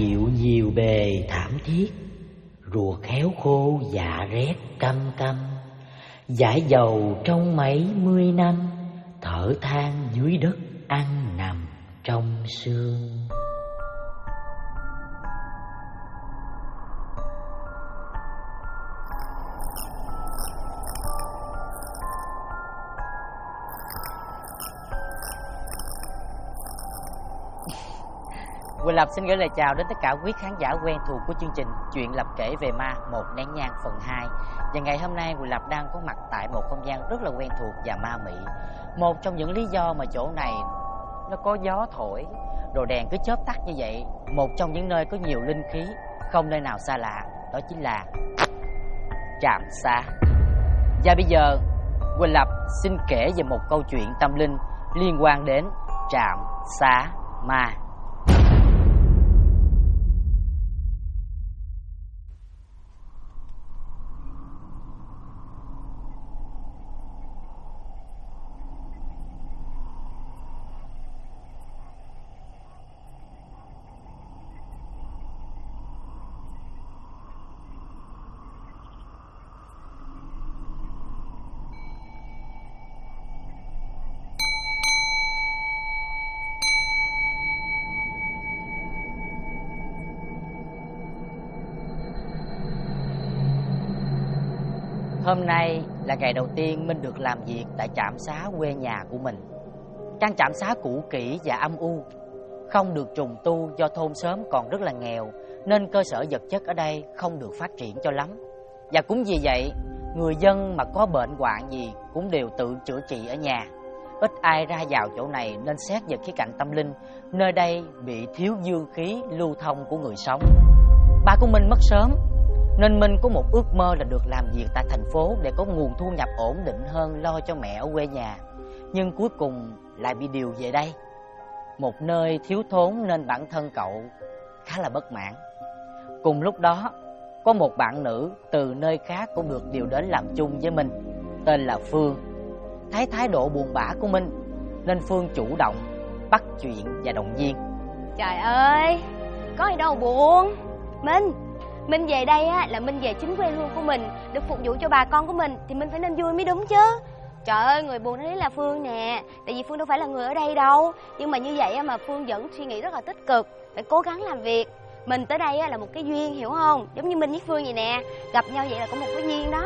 chịu nhiều bề thảm thiết, rùa khéo khô dạ rét căm căm, dãi dầu trong mấy mươi năm, thở than dưới đất ăn nằm trong sương. Quỳnh Lập xin gửi lời chào đến tất cả quý khán giả quen thuộc của chương trình Chuyện Lập kể về ma Một Nén Nhang phần 2. Và ngày hôm nay Quỳnh Lập đang có mặt tại một không gian rất là quen thuộc và ma mị. Một trong những lý do mà chỗ này nó có gió thổi, rồi đèn cứ chớp tắt như vậy, một trong những nơi có nhiều linh khí, không nơi nào xa lạ, đó chính là Trạm Xá. Và bây giờ Quỳnh Lập xin kể về một câu chuyện tâm linh liên quan đến Trạm Xá Ma. Hôm nay là ngày đầu tiên Minh được làm việc tại trạm xá quê nhà của mình. Căn trạm xá cũ kỹ và âm u, không được trùng tu do thôn xóm còn rất là nghèo, nên cơ sở vật chất ở đây không được phát triển cho lắm. Và cũng vì vậy, người dân mà có bệnh hoạn gì cũng đều tự chữa trị ở nhà. Ít ai ra vào chỗ này nên xét về khía cạnh tâm linh, nơi đây bị thiếu dương khí lưu thông của người sống. Ba của Minh mất sớm, nên Minh có một ước mơ là được làm việc tại thành phố để có nguồn thu nhập ổn định hơn lo cho mẹ ở quê nhà. Nhưng cuối cùng lại bị điều về đây, một nơi thiếu thốn nên bản thân cậu khá là bất mãn. Cùng lúc đó, có một bạn nữ từ nơi khác cũng được điều đến làm chung với Minh, tên là Phương. Thấy thái độ buồn bã của Minh nên Phương chủ động bắt chuyện và động viên. Trời ơi, có gì đâu buồn. Minh về đây á là Minh về chính quê hương của mình, được phục vụ cho bà con của mình thì mình phải nên vui mới đúng chứ. Trời ơi, người buồn đấy là Phương nè, tại vì Phương đâu phải là người ở đây đâu. Nhưng mà như vậy á mà Phương vẫn suy nghĩ rất là tích cực, phải cố gắng làm việc. Mình tới đây á là một cái duyên, hiểu không? Giống như Minh với Phương vậy nè, gặp nhau vậy là có một cái duyên đó.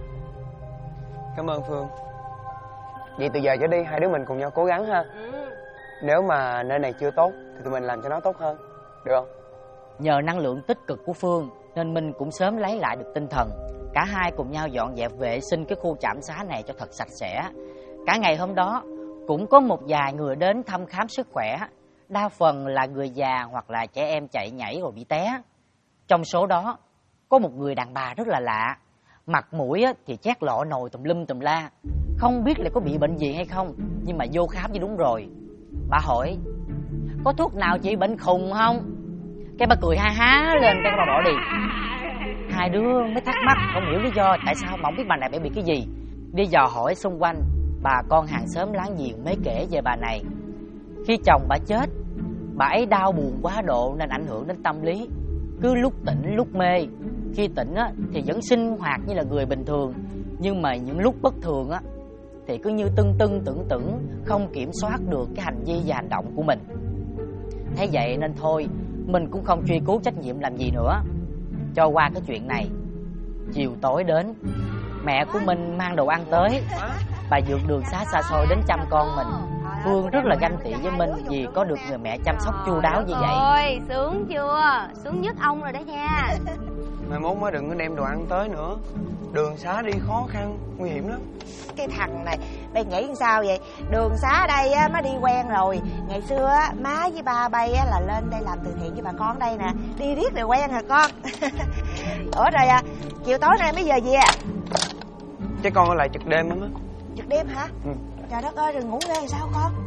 Cảm ơn Phương. Vậy từ giờ trở đi hai đứa mình cùng nhau cố gắng ha. Nếu mà nơi này chưa tốt thì tụi mình làm cho nó tốt hơn, được không? Nhờ năng lượng tích cực của Phương nên Minh cũng sớm lấy lại được tinh thần. Cả hai cùng nhau dọn dẹp vệ sinh cái khu trạm xá này cho thật sạch sẽ. Cả ngày hôm đó cũng có một vài người đến thăm khám sức khỏe, đa phần là người già hoặc là trẻ em chạy nhảy rồi bị té. Trong số đó có một người đàn bà rất là lạ, mặt mũi thì chét lọ nồi tùm lum tùm la, không biết là có bị bệnh gì hay không, nhưng mà vô khám thì đúng rồi. Bà hỏi có thuốc nào trị bệnh khùng không? Cái bà cười ha há lên, cái bà bỏ đi. Hai đứa mới thắc mắc không hiểu lý do tại sao mà không biết bà này bị cái gì. Đi dò hỏi xung quanh, bà con hàng xóm láng giềng mới kể về bà này. Khi chồng bà chết, bà ấy đau buồn quá độ nên ảnh hưởng đến tâm lý, cứ lúc tỉnh lúc mê. Khi tỉnh thì vẫn sinh hoạt như là người bình thường, nhưng mà những lúc bất thường thì cứ như tưng tưởng, không kiểm soát được cái hành vi và hành động của mình. Thế vậy nên thôi, mình cũng không truy cứu trách nhiệm làm gì nữa, cho qua cái chuyện này. Chiều tối đến, mẹ của mình mang đồ ăn tới. Bà vượt đường xa xôi đến chăm con mình. Phương rất là ganh tị với Minh vì có được người mẹ chăm sóc chu đáo như vậy. Ôi, sướng chưa? Sướng nhất ông rồi đó nha. Mai mốt mới đừng có đem đồ ăn tới nữa. Đường xá đi khó khăn, nguy hiểm lắm. Cái thằng này, bay nghĩ sao vậy? Đường xá ở đây á, má đi quen rồi. Ngày xưa á, má với ba bay á, là lên đây làm từ thiện với bà con ở đây nè. Đi riết rồi quen hả con? Ủa rồi chiều tối nay mấy giờ về à? Chứ con ở lại trực đêm lắm á. Trực đêm hả? Trời đất ơi, rồi ngủ ra làm sao con?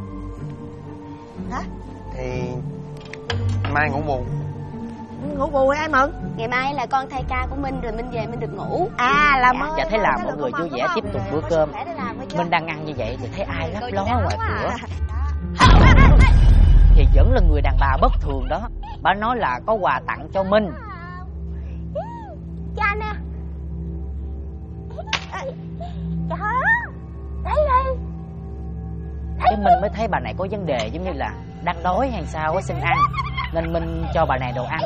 Hả? Thì mai ngủ bù. Ngủ bù ai mừng? Ngày mai là con thay ca của Minh rồi Minh về Minh được ngủ. À là mới. Dạ thấy là mọi người vui vẻ tiếp tục bữa cơm. Minh đang ăn như vậy thì thấy ai lấp ló ngoài cửa. Thì vẫn là người đàn bà bất thường đó. Bà nói là có quà tặng cho Minh. Cha nè. Trời ơi, đây đây. Cái Minh mới thấy bà này có vấn đề, giống như là đang đói hay sao á, xin ăn. Nên Minh cho bà này đồ ăn.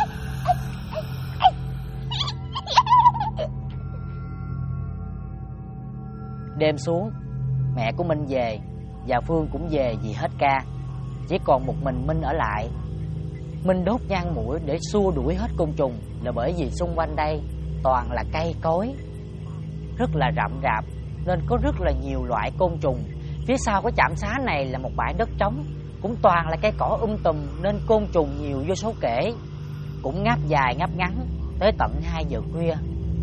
Đêm xuống, mẹ của Minh về và Phương cũng về vì hết ca. Chỉ còn một mình Minh ở lại. Minh đốt nhang mũi để xua đuổi hết côn trùng, là bởi vì xung quanh đây toàn là cây cối, rất là rậm rạp, nên có rất là nhiều loại côn trùng. Phía sau cái trạm xá này là một bãi đất trống, cũng toàn là cây cỏ tùm, nên côn trùng nhiều vô số kể. Cũng ngáp dài ngáp ngắn tới tận 2 giờ khuya.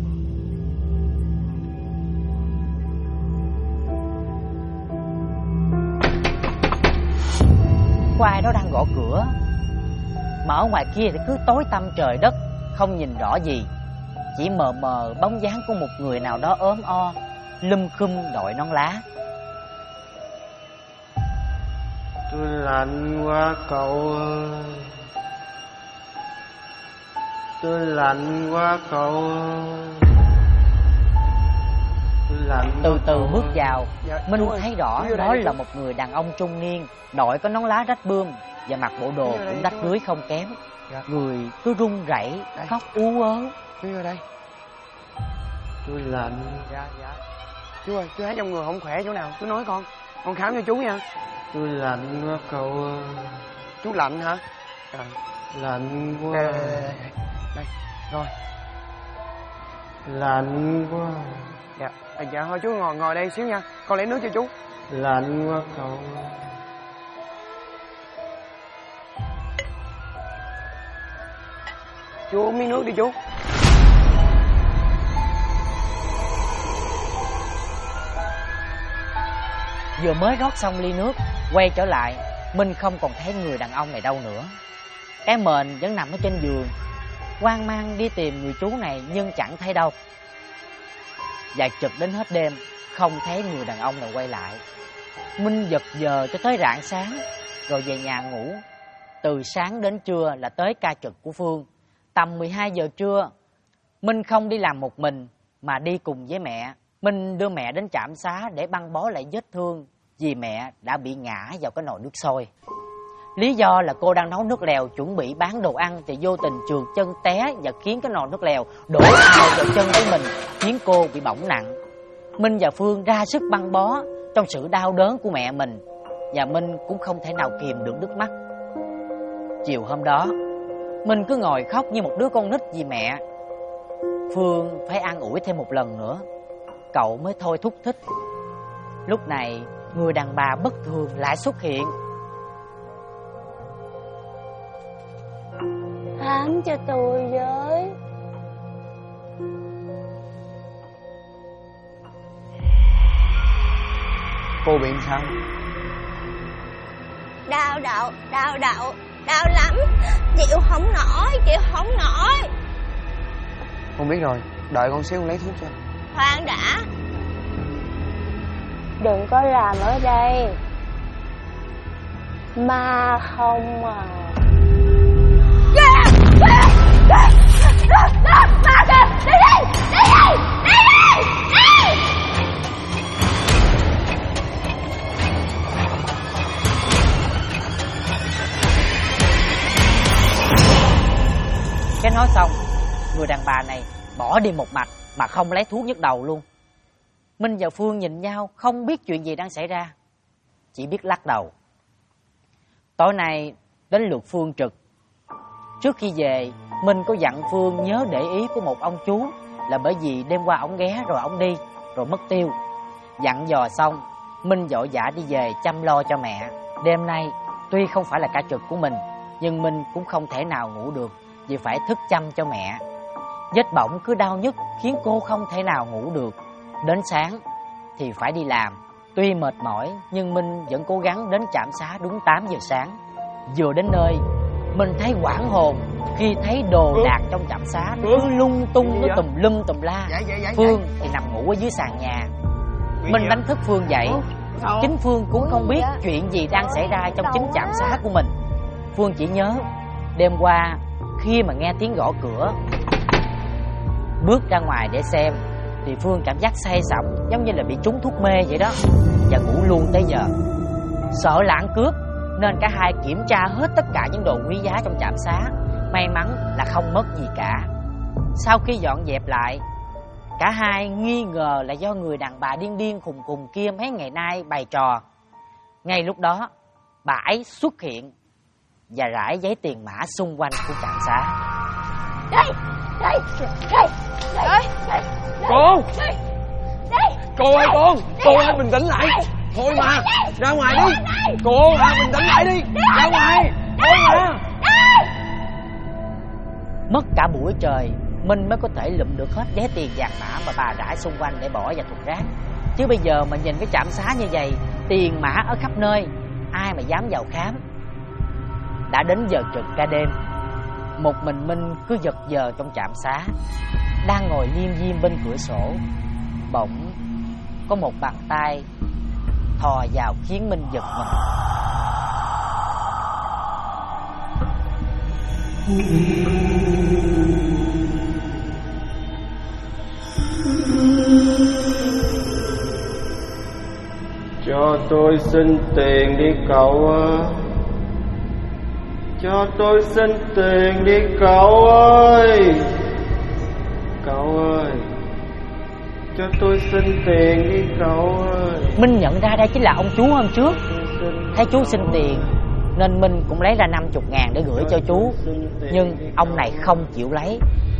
Có ai đó đang gõ cửa, mà ở ngoài kia thì cứ tối tăm trời đất, không nhìn rõ gì, chỉ mờ mờ bóng dáng của một người nào đó ốm o, lum khum đội nón lá. Tôi lạnh quá cậu ơi, tôi lạnh quá cậu ơi, tôi lạnh. Từ từ bước vào, Minh thấy rõ đó là một người đàn ông trung niên, đội có nón lá rách bươm và mặc bộ đồ cũng rách rưới không kém. Người cứ run rẩy, khóc ú ớ. Chú ở đây. Tôi lạnh. Dạ. Chú ơi, chú thấy trong người không khỏe chỗ nào, chú nói con khám cho chú nha. Tôi lạnh quá cậu ơi. Chú lạnh hả? Trời. Lạnh quá. Đây, rồi. Lạnh quá. Dạ thôi chú ngồi đây xíu nha, con lấy nước cho chú. Lạnh quá cậu ơi. Chú uống miếng nước đi chú. Vừa mới rót xong ly nước, quay trở lại, Minh không còn thấy người đàn ông này đâu nữa. Cái mền vẫn nằm ở trên giường, hoang mang đi tìm người chú này nhưng chẳng thấy đâu. Và chực đến hết đêm, không thấy người đàn ông này quay lại. Minh giật giờ cho tới rạng sáng, rồi về nhà ngủ. Từ sáng đến trưa là tới ca trực của Phương. Tầm 12 giờ trưa, Minh không đi làm một mình mà đi cùng với mẹ. Minh đưa mẹ đến trạm xá để băng bó lại vết thương vì mẹ đã bị ngã vào cái nồi nước sôi. Lý do là cô đang nấu nước lèo chuẩn bị bán đồ ăn thì vô tình trượt chân té và khiến cái nồi nước lèo đổ ào vào chân của mình, khiến cô bị bỏng nặng. Minh và Phương ra sức băng bó trong sự đau đớn của mẹ mình, và Minh cũng không thể nào kìm được nước mắt. Chiều hôm đó, Minh cứ ngồi khóc như một đứa con nít vì mẹ. Phương phải an ủi thêm một lần nữa, cậu mới thôi thúc thích. Lúc này, người đàn bà bất thường lại xuất hiện. Khám cho tôi với. Cô bị sao? Đau lắm. Chịu không nổi. Con biết rồi, đợi con xíu con lấy thuốc cho. Khoan đã. Đừng có làm ở đây. Ma không à. Cái nói xong, người đàn bà này bỏ đi một mạch mà không lấy thuốc nhức đầu luôn. Minh và Phương nhìn nhau không biết chuyện gì đang xảy ra, chỉ biết lắc đầu. Tối nay đến lượt Phương trực. Trước khi về, Minh có dặn Phương nhớ để ý của một ông chú, là bởi vì đêm qua ổng ghé rồi ổng đi, rồi mất tiêu. Dặn dò xong, Minh vội vã đi về chăm lo cho mẹ. Đêm nay tuy không phải là ca trực của mình, nhưng Minh cũng không thể nào ngủ được vì phải thức chăm cho mẹ. Vết bỏng cứ đau nhức khiến cô không thể nào ngủ được. Đến sáng thì phải đi làm. Tuy mệt mỏi nhưng Minh vẫn cố gắng đến trạm xá đúng 8 giờ sáng. Vừa đến nơi, Minh thấy hoảng hồn khi thấy đồ đạc trong trạm xá nó cứ lung tung, nó tùm lum tùm la. Phương thì nằm ngủ ở dưới sàn nhà. Minh đánh thức Phương dậy. Chính Phương cũng không biết chuyện gì đang xảy ra trong chính trạm xá của mình. Phương chỉ nhớ Đêm qua khi mà nghe tiếng gõ cửa, bước ra ngoài để xem thì Phương cảm giác say sẩm, giống như là bị trúng thuốc mê vậy đó, và ngủ luôn tới giờ. Sợ là ăn cướp nên cả hai kiểm tra hết tất cả những đồ quý giá trong trạm xá. May mắn là không mất gì cả. Sau khi dọn dẹp lại, cả hai nghi ngờ là do người đàn bà điên điên khùng khùng kia mấy ngày nay bày trò. Ngay lúc đó, bà ấy xuất hiện và rải giấy tiền mã xung quanh của trạm xá. Đây. Cô ơi, cô ơi, bình tĩnh lại. Thôi mà, ra ngoài đi. Cô à, bình tĩnh lại đi. Ra ngoài. Thôi mà. Mất cả buổi trời, Minh mới có thể lụm được hết giấy tiền vàng mã mà bà rải xung quanh để bỏ vào thùng rác. Chứ bây giờ mà nhìn cái trạm xá như vậy, tiền mã ở khắp nơi, ai mà dám vào khám. Đã đến giờ trực ca đêm, một mình Minh cứ giật giờ trong trạm xá. Đang ngồi liêm diêm bên cửa sổ, bỗng có một bàn tay thò vào khiến Minh giật mình. Cho tôi xin tiền đi cậu ơi. Cho tôi xin tiền đi cậu ơi. Cậu ơi, cho tôi xin tiền đi cậu ơi. Minh nhận ra đây chính là ông chú hôm trước. Thấy chú xin tiền nên Minh cũng lấy ra 50.000 để gửi cho chú. Nhưng ông này không chịu lấy.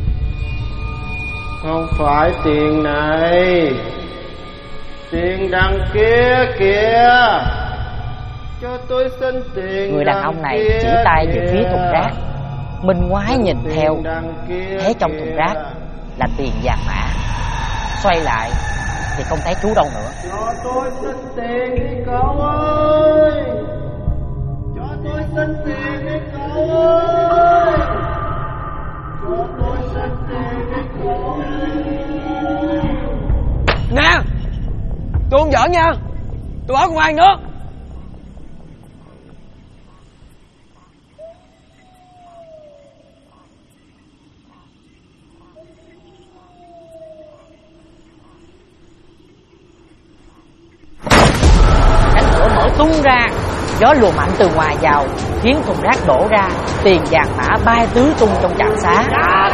Không phải tiền này, tiền đằng kia kìa. Cho tôi xin tiền. Người đàn ông này chỉ tay về phía thùng rác. Minh ngoái nhìn theo, thấy trong thùng rác là tiền vàng mã. Xoay lại thì không thấy chú đâu nữa. Cho tôi xin tiền đi cậu ơi. Cho tôi xin tiền đi cậu ơi. Cho tôi xin tiền đi cậu ơi. Nè, tôi không giỡn nha. Tôi báo công an nữa. Cánh cửa mở tung ra, gió lùa mạnh từ ngoài vào khiến thùng rác đổ ra, tiền vàng mã bay tứ tung trong trạm xá.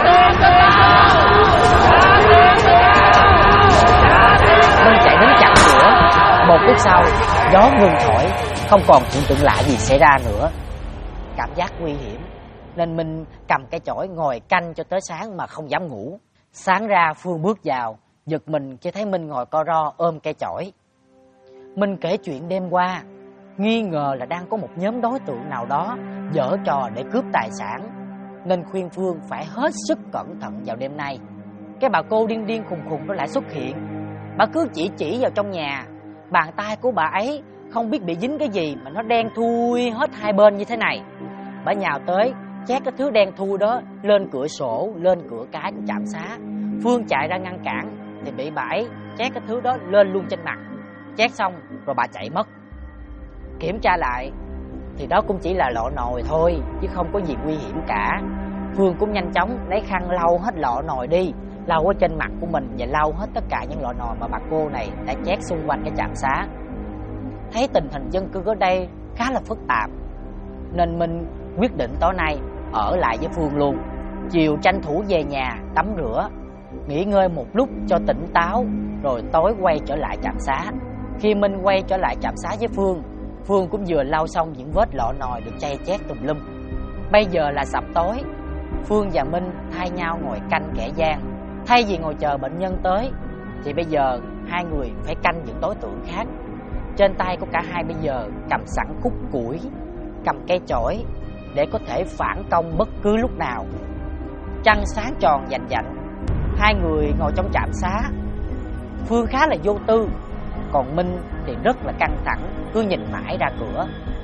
Minh chạy đến chặn cửa. Một phút sau, gió ngừng thổi, không còn hiện tượng lạ gì xảy ra nữa. Cảm giác nguy hiểm nên Minh cầm cái chổi ngồi canh cho tới sáng mà không dám ngủ. Sáng ra Phương bước vào, giật mình khi thấy Minh ngồi co ro ôm cây chổi. Minh kể chuyện đêm qua, nghi ngờ là đang có một nhóm đối tượng nào đó giở trò để cướp tài sản, nên khuyên Phương phải hết sức cẩn thận vào đêm nay. Cái bà cô điên điên khùng khùng đó lại xuất hiện. Bà cứ chỉ vào trong nhà. Bàn tay của bà ấy không biết bị dính cái gì mà nó đen thui hết hai bên như thế này. Bà nhào tới chét cái thứ đen thui đó lên cửa sổ, lên cửa cái của trạm xá. Phương chạy ra ngăn cản thì bị bà ấy chét cái thứ đó lên luôn trên mặt. Chét xong rồi bà chạy mất. Kiểm tra lại thì đó cũng chỉ là lọ nồi thôi, chứ không có gì nguy hiểm cả. Phương cũng nhanh chóng lấy khăn lau hết lọ nồi đi, lau ở trên mặt của mình và lau hết tất cả những lọ nồi mà bà cô này đã chét xung quanh cái trạm xá. Thấy tình hình dân cư ở đây khá là phức tạp nên mình quyết định tối nay ở lại với Phương luôn. Chiều tranh thủ về nhà tắm rửa, nghỉ ngơi một lúc cho tỉnh táo, rồi tối quay trở lại trạm xá. Khi Minh quay trở lại trạm xá với Phương cũng vừa lau xong những vết lọ nồi được chay chét tùm lum. Bây giờ là sập tối, Phương và Minh thay nhau ngồi canh kẻ gian. Thay vì ngồi chờ bệnh nhân tới thì bây giờ hai người phải canh những đối tượng khác. Trên tay của cả hai bây giờ cầm sẵn khúc củi, cầm cây chổi để có thể phản công bất cứ lúc nào. Trăng sáng tròn vành vạnh, hai người ngồi trong trạm xá. Phương khá là vô tư, còn Minh thì rất là căng thẳng, cứ nhìn mãi ra cửa.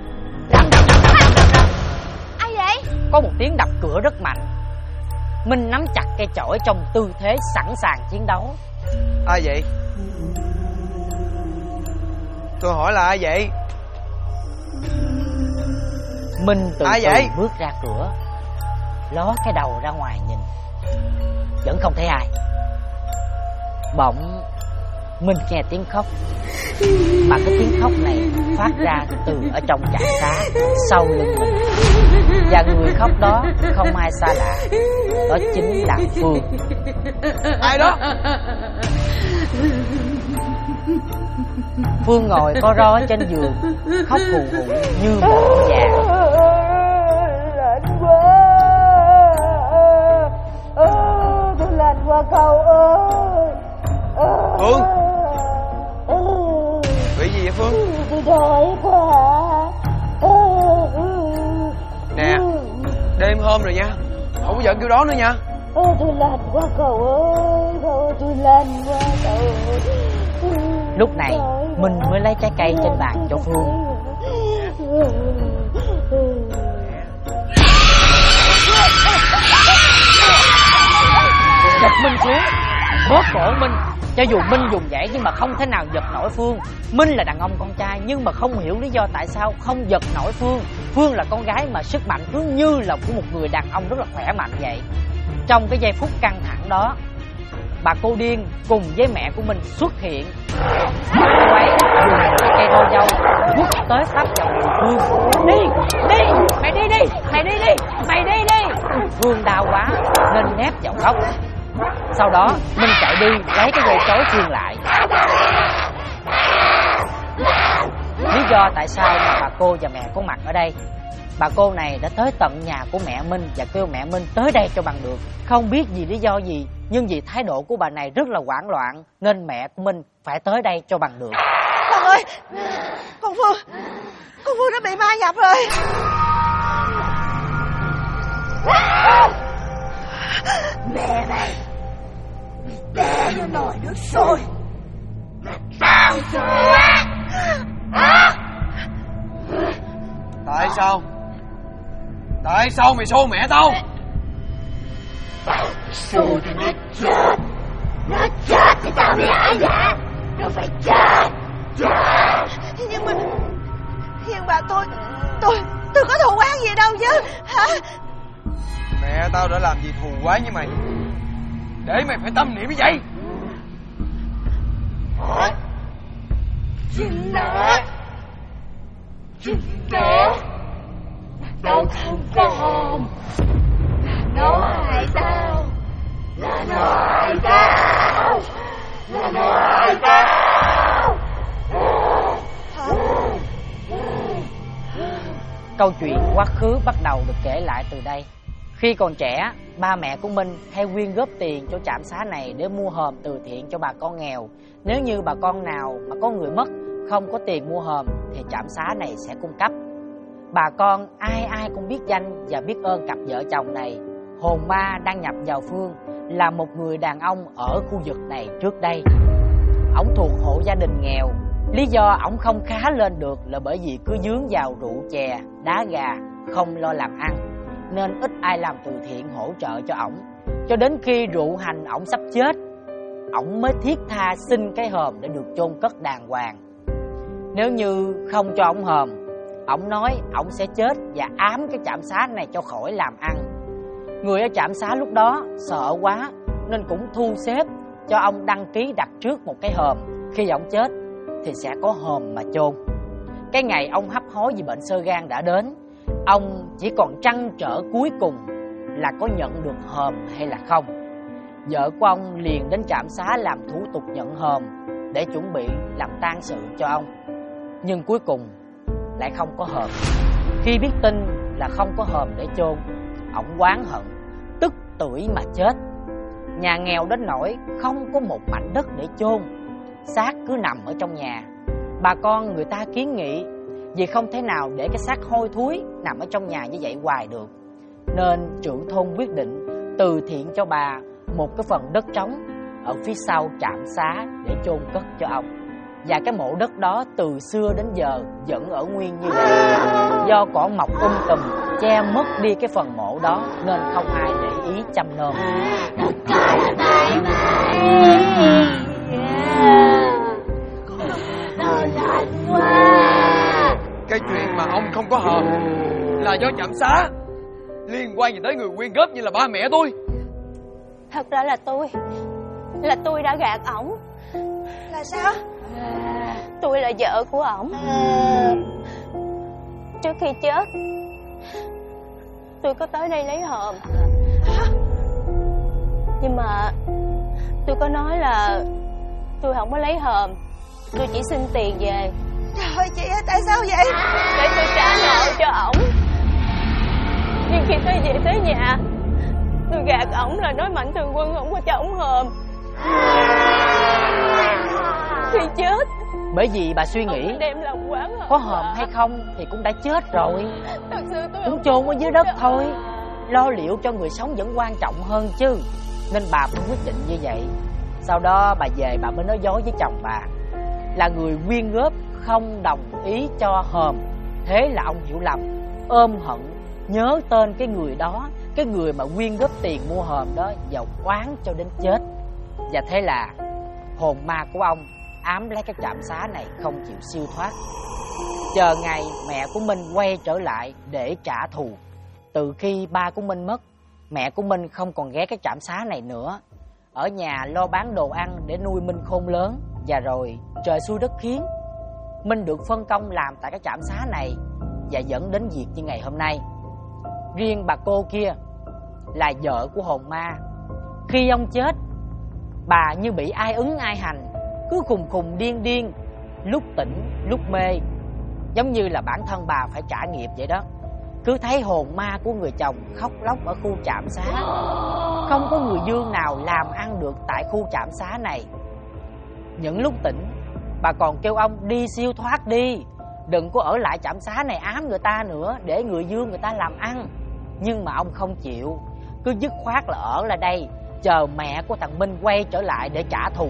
Ai vậy? Có một tiếng đập cửa rất mạnh. Minh nắm chặt cây chổi trong tư thế sẵn sàng chiến đấu. Ai vậy? Tôi hỏi là ai vậy? Minh từ ai từ vậy? bước ra cửa, ló cái đầu ra ngoài nhìn, vẫn không thấy ai. Bỗng Minh nghe tiếng khóc, mà cái tiếng khóc này phát ra từ ở trong trạm xá sau lưng mình. Và người khóc đó không ai xa lạ, đó chính là Phương. Ai đó? Phương ngồi co ro trên giường, khóc hù hụ như một con già. Lạnh quá, tôi lạnh quá cậu ơi. Phương, bị gì vậy Phương? Tôi đói quá. Nè, đêm hôm rồi nha, không có giận kêu đó nữa nha. Tôi lạnh quá cậu ơi, tôi lạnh quá cậu ơi. Lúc này Minh mới lấy trái cây trên bàn cho Phương. Giật Minh xuống, bóp cổ Minh. Cho dù Minh dùng dãy nhưng mà không thể nào giật nổi Phương. Minh là đàn ông con trai nhưng mà không hiểu lý do tại sao không giật nổi Phương. Phương là con gái mà sức mạnh cứ như là của một người đàn ông rất là khỏe mạnh vậy. Trong cái giây phút căng thẳng đó, bà cô điên cùng với mẹ của mình xuất hiện. Cô ấy dùng cây roi dâu quất tới tấp vào người Phương. Đi, mày đi đi, mày đi đi, mày đi đi. Phương đau quá nên nép vào góc. Sau đó Minh chạy đi lấy cái dây trói Phương lại. Lý do tại sao mà bà cô và mẹ có mặt ở đây? Bà cô này đã tới tận nhà của mẹ Minh và kêu mẹ Minh tới đây cho bằng được. Không biết vì lý do gì, nhưng vì thái độ của bà này rất là hoảng loạn nên mẹ của Minh phải tới đây cho bằng được. Con ơi, con Phương đã bị ma nhập rồi. Mẹ này té vô nồi nước sôi. Tao sợ. Tại sao? Tại sao mày xô mẹ tao? Xô thì nó chết. Nó chết thì tao mới hả dạ. Nó phải chết. Nhưng mà tôi có thù oán gì đâu chứ hả? Mẹ tao đã làm gì thù quái như mày để mày phải tâm niệm như vậy? Chính nó tao không còn. Nó hại tao. Là nó hại tao. Là nó hại tao. Câu chuyện quá khứ bắt đầu được kể lại từ đây. Khi còn trẻ, ba mẹ của Minh hay quyên góp tiền cho trạm xá này để mua hòm từ thiện cho bà con nghèo. Nếu như bà con nào mà có người mất không có tiền mua hòm thì trạm xá này sẽ cung cấp. Bà con ai cũng biết danh và biết ơn cặp vợ chồng này. Hồn ma đang nhập vào Phương là một người đàn ông ở khu vực này trước đây. Ổng thuộc hộ gia đình nghèo. Lý do ổng không khá lên được là bởi vì cứ dướng vào rượu chè, đá gà, không lo làm ăn, nên ít ai làm từ thiện hỗ trợ cho ổng. Cho đến khi rượu hành ổng sắp chết, ổng mới thiết tha xin cái hòm để được chôn cất đàng hoàng. Nếu như không cho ổng hòm, ổng nói ổng sẽ chết và ám cái trạm xá này cho khỏi làm ăn. Người ở trạm xá lúc đó sợ quá nên cũng thu xếp cho ông đăng ký đặt trước một cái hòm. Khi ổng chết thì sẽ có hòm mà chôn. Cái ngày ông hấp hối vì bệnh xơ gan đã đến, ông chỉ còn trăn trở cuối cùng là có nhận được hòm hay là không. Vợ của ông liền đến trạm xá làm thủ tục nhận hòm để chuẩn bị làm tang sự cho ông. Nhưng cuối cùng lại không có hòm. Khi biết tin là không có hòm để chôn, ổng oán hận, tức tưởi mà chết. Nhà nghèo đến nỗi không có một mảnh đất để chôn, xác cứ nằm ở trong nhà. Bà con người ta kiến nghị vì không thể nào để cái xác hôi thối nằm ở trong nhà như vậy hoài được, nên trưởng thôn quyết định từ thiện cho bà một cái phần đất trống ở phía sau trạm xá để chôn cất cho ông. Và cái mộ đất đó từ xưa đến giờ vẫn ở nguyên như vậy. Do cỏ mọc tùm che mất đi cái phần mộ đó nên không ai để ý chăm nom. Cái chuyện mà ông không có hòm là do trạm xá. liên quan gì tới người quyên góp như là ba mẹ tôi? Thật ra là tôi đã gạt ổng. Là sao? Tôi là vợ của ổng. Trước khi chết, tôi có tới đây lấy hòm. Nhưng mà tôi có nói là tôi không có lấy hòm, tôi chỉ xin tiền về. Trời ơi chị ơi, tại sao vậy? Để tôi trả nợ cho ổng. Nhưng khi tôi về tới nhà, tôi gạt ổng là nói Mạnh Thường Quân không có cho ổng hòm. Khi chết, Bởi vì bà suy nghĩ đem lòng quán hòm có hòm hay không thì cũng đã chết rồi, Thật sự tôi cũng chôn ở dưới đất thôi. Lo liệu cho người sống vẫn quan trọng hơn chứ. Nên bà mới quyết định như vậy. Sau đó bà về bà mới nói dối với chồng bà là người quyên góp không đồng ý cho hòm. Thế là ông hiểu lầm, ôm hận, nhớ tên cái người đó, cái người mà quyên góp tiền mua hòm đó, và oán cho đến chết. Và thế là hồn ma của ông ám lấy cái trạm xá này không chịu siêu thoát, chờ ngày mẹ của Minh quay trở lại để trả thù. Từ khi ba của Minh mất, mẹ của Minh không còn ghé cái trạm xá này nữa, ở nhà lo bán đồ ăn để nuôi Minh khôn lớn. Và rồi trời xui đất khiến, Minh được phân công làm tại cái trạm xá này và dẫn đến việc như ngày hôm nay. Riêng bà cô kia là vợ của hồn ma. Khi ông chết, bà như bị ai ứng ai hành, cứ khùng khùng điên điên, lúc tỉnh lúc mê, giống như là bản thân bà phải trả nghiệp vậy đó. Cứ thấy hồn ma của người chồng khóc lóc ở khu trạm xá. Không có người dương nào làm ăn được tại khu trạm xá này. Những lúc tỉnh, bà còn kêu ông đi siêu thoát đi, đừng có ở lại trạm xá này ám người ta nữa, để người dương người ta làm ăn. Nhưng mà ông không chịu, cứ dứt khoát là ở lại đây, chờ mẹ của thằng Minh quay trở lại để trả thù.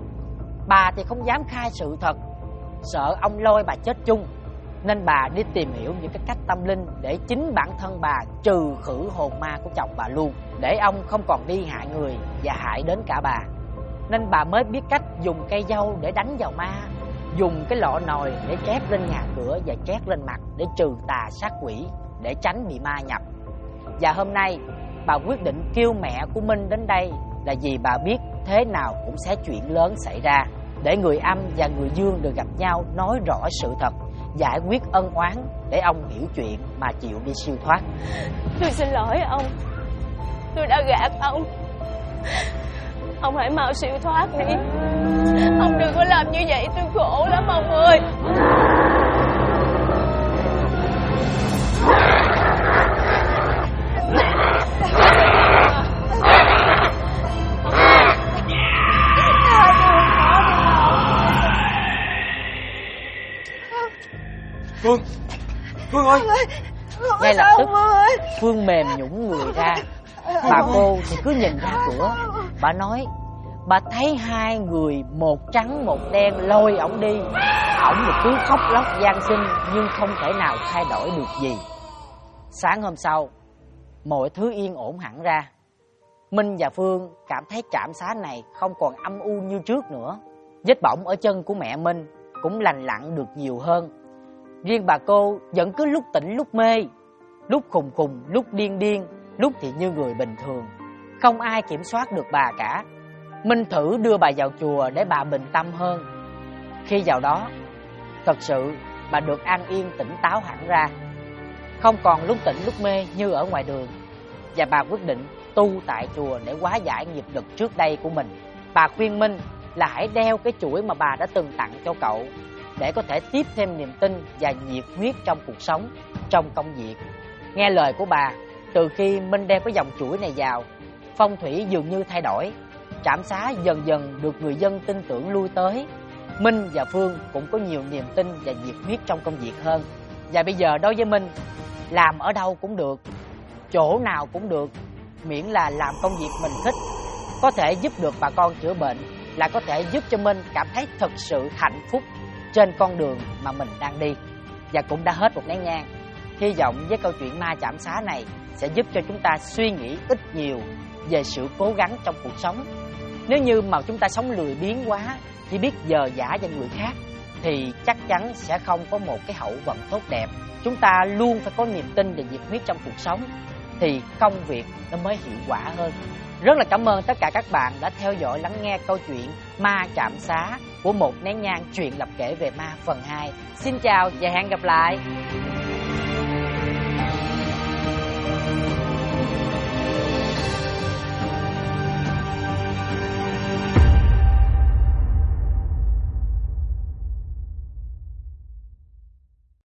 Bà thì không dám khai sự thật, sợ ông lôi bà chết chung, nên bà đi tìm hiểu những cái cách tâm linh để chính bản thân bà trừ khử hồn ma của chồng bà luôn, để ông không còn đi hại người và hại đến cả bà. Nên bà mới biết cách dùng cây dâu để đánh vào ma, dùng cái lọ nồi để trét lên nhà cửa và trét lên mặt để trừ tà sát quỷ, để tránh bị ma nhập. Và hôm nay bà quyết định kêu mẹ của Minh đến đây là vì bà biết thế nào cũng sẽ chuyện lớn xảy ra, để người âm và người dương được gặp nhau, nói rõ sự thật, giải quyết ân oán, để ông hiểu chuyện mà chịu đi siêu thoát. Tôi xin lỗi ông, tôi đã gạt ông. Ông hãy mau siêu thoát đi. Ông đừng có làm như vậy, tôi khổ lắm ông ơi. Phương ơi. Ngay lập tức Phương mềm nhũn người ra. Bà cô thì cứ nhìn ra cửa. Bà nói bà thấy hai người, một trắng một đen, lôi ổng đi. Ổng thì cứ khóc lóc van xin, nhưng không thể nào thay đổi được gì. Sáng hôm sau, mọi thứ yên ổn hẳn ra. Minh và Phương cảm thấy trạm xá này không còn âm u như trước nữa. Vết bỏng ở chân của mẹ Minh cũng lành lặn được nhiều hơn. Riêng bà cô vẫn cứ lúc tỉnh lúc mê, lúc khùng khùng, lúc điên điên, lúc thì như người bình thường. Không ai kiểm soát được bà cả. Minh thử đưa bà vào chùa để bà bình tâm hơn. Khi vào đó, thật sự bà được an yên tỉnh táo hẳn ra, không còn lúc tỉnh lúc mê như ở ngoài đường. Và bà quyết định tu tại chùa để hóa giải nghiệp lực trước đây của mình. Bà khuyên Minh là hãy đeo cái chuỗi mà bà đã từng tặng cho cậu, để có thể tiếp thêm niềm tin và nhiệt huyết trong cuộc sống, trong công việc. Nghe lời của bà, từ khi Minh đeo cái vòng chuỗi này vào, phong thủy dường như thay đổi. Trạm xá dần dần được người dân tin tưởng lui tới. Minh và Phương cũng có nhiều niềm tin và nhiệt huyết trong công việc hơn. Và bây giờ đối với Minh, làm ở đâu cũng được, chỗ nào cũng được, miễn là làm công việc mình thích, có thể giúp được bà con chữa bệnh, là có thể giúp cho Minh cảm thấy thật sự hạnh phúc trên con đường mà mình đang đi. Và cũng đã hết một nén nhang. Hy vọng với câu chuyện ma trạm xá này sẽ giúp cho chúng ta suy nghĩ ít nhiều về sự cố gắng trong cuộc sống. Nếu như mà chúng ta sống lười biếng quá, chỉ biết dờ dả cho người khác, thì chắc chắn sẽ không có một cái hậu vận tốt đẹp. Chúng ta luôn phải có niềm tin và nhiệt huyết trong cuộc sống. thì công việc nó mới hiệu quả hơn. Rất là cảm ơn tất cả các bạn đã theo dõi lắng nghe câu chuyện Ma Trạm Xá của Một Nén Nhang Chuyện Lập Kể Về Ma phần 2. Xin chào và hẹn gặp lại.